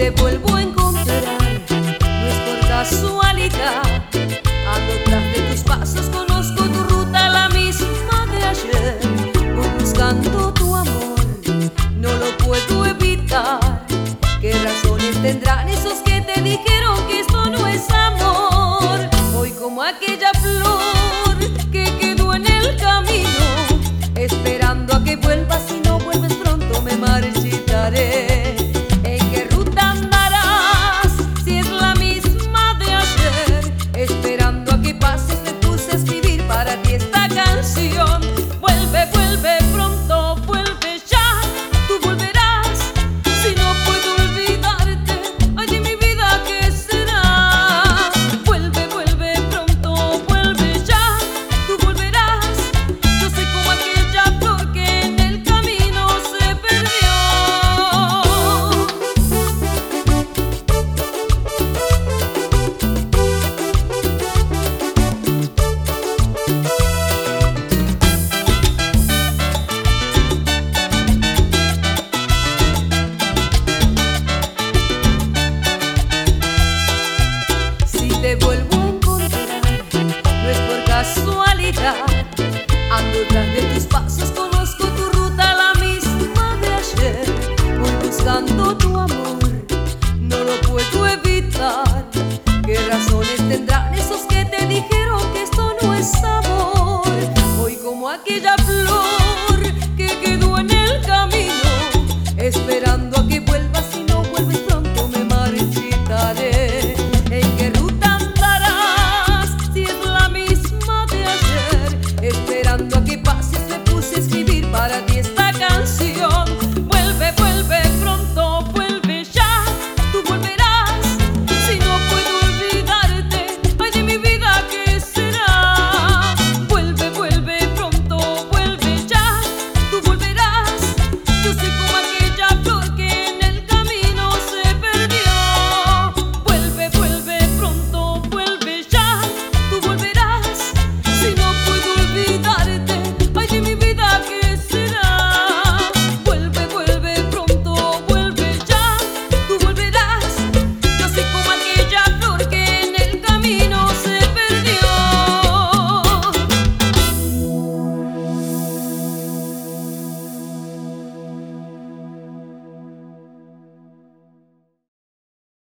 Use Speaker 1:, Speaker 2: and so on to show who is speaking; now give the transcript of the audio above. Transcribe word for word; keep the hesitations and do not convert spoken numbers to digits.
Speaker 1: te vuelvo a encontrar, no es por casualidad. Ando tras de tus pasos, conozco tu ruta, la misma de ayer. Voy buscando tu amor, no lo puedo evitar. ¿Qué razones tendrán esos que te dijeron que esto no es amor? Hoy como aquella flor que quedó en el camino, esperando a que vuelvas. Si no vuelves pronto me marchitaré. Vuelve, vuelve pronto, vuelve ya, tú volverás. Si no puedo olvidarte, ay de mi vida, ¿qué será? Vuelve, vuelve pronto, vuelve ya, tú volverás. Yo soy como aquella flor que en el camino se perdió. Te vuelvo a encontrar, no es por casualidad. Ando tras de tus pasos, conozco tu ruta, la misma de ayer. Voy buscando tu amor, no lo puedo evitar. ¿Qué razones tendrán esos que te dijeron que esto no es amor? Hoy como aquella